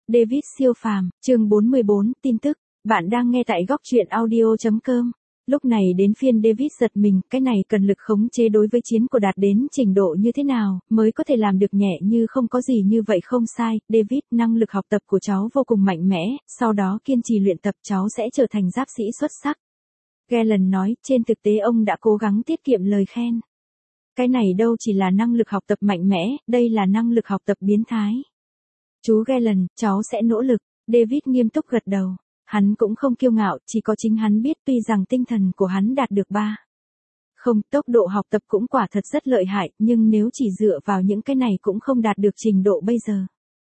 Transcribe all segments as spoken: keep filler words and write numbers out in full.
David siêu phàm, chương bốn mươi bốn, tin tức. Bạn đang nghe tại góc truyện audio chấm com. Lúc này đến phiên David giật mình, cái này cần lực khống chế đối với chiến của đạt đến trình độ như thế nào, mới có thể làm được nhẹ như không có gì như vậy không sai. David, năng lực học tập của cháu vô cùng mạnh mẽ, sau đó kiên trì luyện tập cháu sẽ trở thành giáp sĩ xuất sắc. Galen nói, trên thực tế ông đã cố gắng tiết kiệm lời khen. Cái này đâu chỉ là năng lực học tập mạnh mẽ, đây là năng lực học tập biến thái. Chú Galen, cháu sẽ nỗ lực. David nghiêm túc gật đầu. Hắn cũng không kiêu ngạo, chỉ có chính hắn biết tuy rằng tinh thần của hắn đạt được ba. Không, tốc độ học tập cũng quả thật rất lợi hại, nhưng nếu chỉ dựa vào những cái này cũng không đạt được trình độ bây giờ.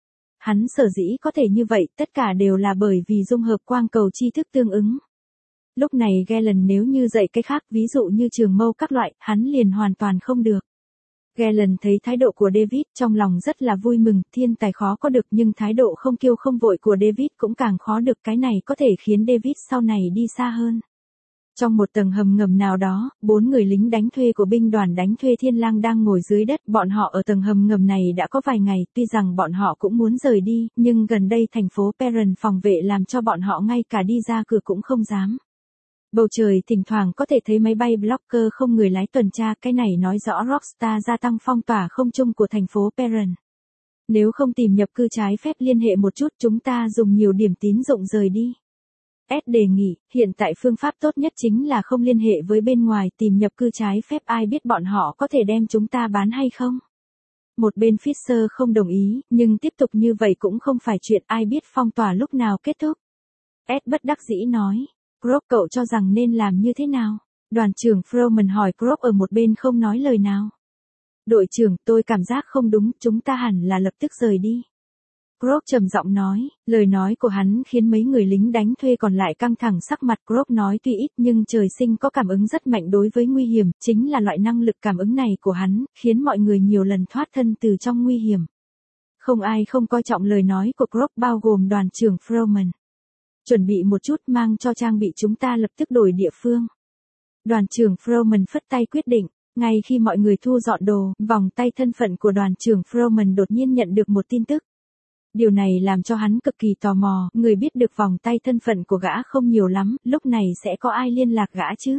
Hắn sở dĩ có thể như vậy, tất cả đều là bởi vì dung hợp quang cầu tri thức tương ứng. Lúc này Galen nếu như dạy cái khác, ví dụ như trường mâu các loại, hắn liền hoàn toàn không được. Galen thấy thái độ của David, trong lòng rất là vui mừng, thiên tài khó có được nhưng thái độ không kiêu không vội của David cũng càng khó được, cái này có thể khiến David sau này đi xa hơn. Trong một tầng hầm ngầm nào đó, bốn người lính đánh thuê của binh đoàn đánh thuê Thiên Lang đang ngồi dưới đất, bọn họ ở tầng hầm ngầm này đã có vài ngày, tuy rằng bọn họ cũng muốn rời đi, nhưng gần đây thành phố Perrin phòng vệ làm cho bọn họ ngay cả đi ra cửa cũng không dám. Bầu trời thỉnh thoảng có thể thấy máy bay Blocker không người lái tuần tra, cái này nói rõ Rockstar gia tăng phong tỏa không trung của thành phố Perrin. Nếu không tìm nhập cư trái phép liên hệ một chút, chúng ta dùng nhiều điểm tín dụng rời đi. S đề nghị, hiện tại phương pháp tốt nhất chính là không liên hệ với bên ngoài, tìm nhập cư trái phép, ai biết bọn họ có thể đem chúng ta bán hay không. Một bên Fisher không đồng ý, nhưng tiếp tục như vậy cũng không phải chuyện, ai biết phong tỏa lúc nào kết thúc. S bất đắc dĩ nói. Krog, cậu cho rằng nên làm như thế nào? Đoàn trưởng Froman hỏi. Krog ở một bên không nói lời nào. Đội trưởng, tôi cảm giác không đúng, chúng ta hẳn là lập tức rời đi. Krog trầm giọng nói, lời nói của hắn khiến mấy người lính đánh thuê còn lại căng thẳng sắc mặt. Krog nói tuy ít nhưng trời sinh có cảm ứng rất mạnh đối với nguy hiểm, chính là loại năng lực cảm ứng này của hắn, khiến mọi người nhiều lần thoát thân từ trong nguy hiểm. Không ai không coi trọng lời nói của Krog, bao gồm đoàn trưởng Froman. Chuẩn bị một chút, mang cho trang bị, chúng ta lập tức đổi địa phương. Đoàn trưởng Froman phất tay quyết định, ngay khi mọi người thu dọn đồ, vòng tay thân phận của đoàn trưởng Froman đột nhiên nhận được một tin tức. Điều này làm cho hắn cực kỳ tò mò, người biết được vòng tay thân phận của gã không nhiều lắm, lúc này sẽ có ai liên lạc gã chứ?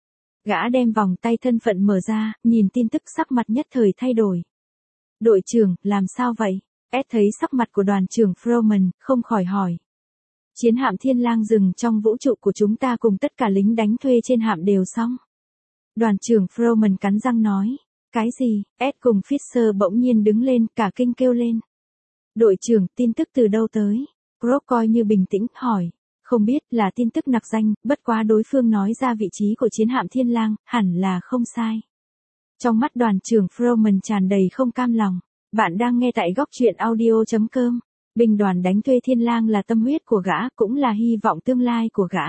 Gã đem vòng tay thân phận mở ra, nhìn tin tức sắc mặt nhất thời thay đổi. Đội trưởng, làm sao vậy? Ed thấy sắc mặt của đoàn trưởng Froman, không khỏi hỏi. Chiến hạm Thiên Lang dừng trong vũ trụ của chúng ta cùng tất cả lính đánh thuê trên hạm đều xong. Đoàn trưởng Froman cắn răng nói. Cái gì? Ed cùng Fisher bỗng nhiên đứng lên, cả kinh kêu lên. Đội trưởng, tin tức từ đâu tới? Krog coi như bình tĩnh, hỏi. Không biết, là tin tức nặc danh, bất quá đối phương nói ra vị trí của chiến hạm Thiên Lang, hẳn là không sai. Trong mắt đoàn trưởng Froman tràn đầy không cam lòng. Bạn đang nghe tại góc truyện audio chấm com. Binh đoàn đánh thuê Thiên Lang là tâm huyết của gã, cũng là hy vọng tương lai của gã.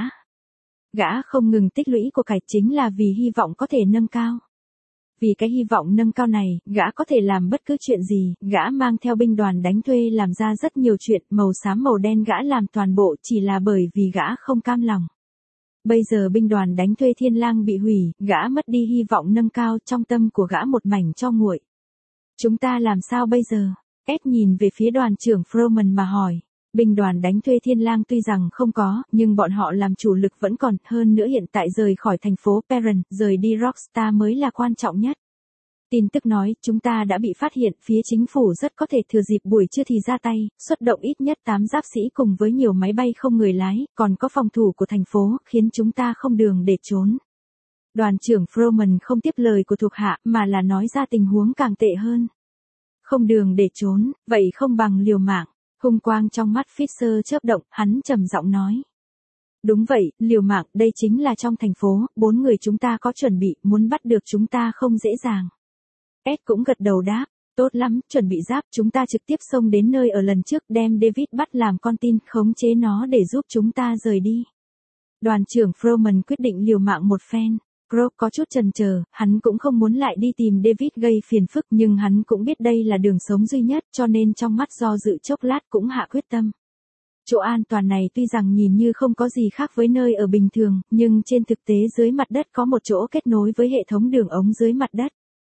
Gã không ngừng tích lũy của cải chính là vì hy vọng có thể nâng cao. Vì cái hy vọng nâng cao này, gã có thể làm bất cứ chuyện gì, gã mang theo binh đoàn đánh thuê làm ra rất nhiều chuyện, màu xám màu đen gã làm toàn bộ chỉ là bởi vì gã không cam lòng. Bây giờ binh đoàn đánh thuê Thiên Lang bị hủy, gã mất đi hy vọng nâng cao, trong tâm của gã một mảnh tro nguội. Chúng ta làm sao bây giờ? Ed nhìn về phía đoàn trưởng Froman mà hỏi. Binh đoàn đánh thuê Thiên Lang tuy rằng không có, nhưng bọn họ làm chủ lực vẫn còn, hơn nữa hiện tại rời khỏi thành phố Perrin, rời đi Rockstar mới là quan trọng nhất. Tin tức nói, chúng ta đã bị phát hiện, phía chính phủ rất có thể thừa dịp buổi trưa thì ra tay, xuất động ít nhất tám giáp sĩ cùng với nhiều máy bay không người lái, còn có phòng thủ của thành phố, khiến chúng ta không đường để trốn. Đoàn trưởng Froman không tiếp lời của thuộc hạ, mà là nói ra tình huống càng tệ hơn. Không đường để trốn, vậy không bằng liều mạng. Hung quang trong mắt Fisher chớp động, hắn trầm giọng nói. Đúng vậy, liều mạng, đây chính là trong thành phố, bốn người chúng ta có chuẩn bị, muốn bắt được chúng ta không dễ dàng. Ed cũng gật đầu đáp, tốt lắm, chuẩn bị giáp, chúng ta trực tiếp xông đến nơi ở lần trước, đem David bắt làm con tin, khống chế nó để giúp chúng ta rời đi. Đoàn trưởng Froman quyết định liều mạng một phen. Krog có chút chần chờ, hắn cũng không muốn lại đi tìm David gây phiền phức, nhưng hắn cũng biết đây là đường sống duy nhất, cho nên trong mắt do dự chốc lát cũng hạ quyết tâm. Chỗ an toàn này tuy rằng nhìn như không có gì khác với nơi ở bình thường, nhưng trên thực tế dưới mặt đất có một chỗ kết nối với hệ thống đường ống dưới mặt đất.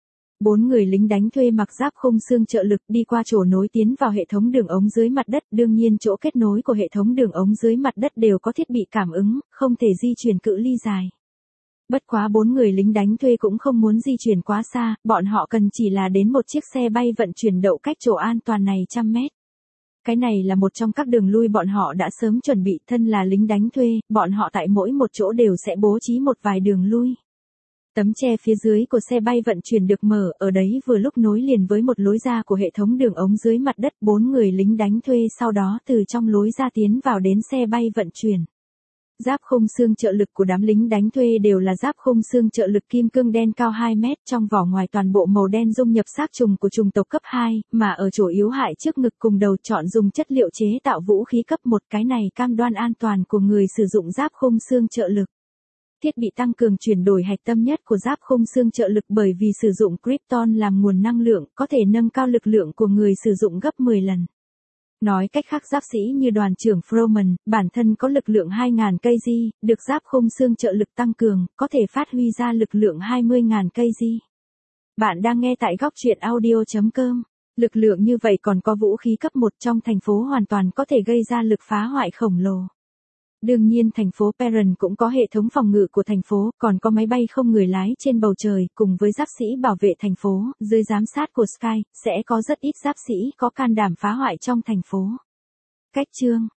Bốn người lính đánh thuê mặc giáp khung xương trợ lực đi qua chỗ nối tiến vào hệ thống đường ống dưới mặt đất. Đương nhiên chỗ kết nối của hệ thống đường ống dưới mặt đất đều có thiết bị cảm ứng, không thể di chuyển cự ly dài. Bất quá bốn người lính đánh thuê cũng không muốn di chuyển quá xa, bọn họ cần chỉ là đến một chiếc xe bay vận chuyển đậu cách chỗ an toàn này trăm mét. Cái này là một trong các đường lui bọn họ đã sớm chuẩn bị. Thân là lính đánh thuê, bọn họ tại mỗi một chỗ đều sẽ bố trí một vài đường lui. Tấm che phía dưới của xe bay vận chuyển được mở, ở đấy vừa lúc nối liền với một lối ra của hệ thống đường ống dưới mặt đất. Bốn người lính đánh thuê sau đó từ trong lối ra tiến vào đến xe bay vận chuyển. Giáp khung xương trợ lực của đám lính đánh thuê đều là giáp khung xương trợ lực kim cương đen cao hai mét, trong vỏ ngoài toàn bộ màu đen dung nhập xác trùng của trùng tộc cấp hai, mà ở chỗ yếu hại trước ngực cùng đầu chọn dùng chất liệu chế tạo vũ khí cấp một. Cái này cam đoan an toàn của người sử dụng giáp khung xương trợ lực. Thiết bị tăng cường chuyển đổi hạch tâm nhất của giáp khung xương trợ lực bởi vì sử dụng Krypton làm nguồn năng lượng, có thể nâng cao lực lượng của người sử dụng gấp mười lần. Nói cách khác, giáp sĩ như đoàn trưởng Froman, bản thân có lực lượng hai nghìn ki lô gam, được giáp khung xương trợ lực tăng cường, có thể phát huy ra lực lượng hai mươi nghìn ki lô gam. Bạn đang nghe tại góc truyện audio chấm com. Lực lượng như vậy còn có vũ khí cấp một trong thành phố hoàn toàn có thể gây ra lực phá hoại khổng lồ. Đương nhiên thành phố Perrin cũng có hệ thống phòng ngự của thành phố, còn có máy bay không người lái trên bầu trời, cùng với giáp sĩ bảo vệ thành phố, dưới giám sát của Sky, sẽ có rất ít giáp sĩ có can đảm phá hoại trong thành phố. Cách chương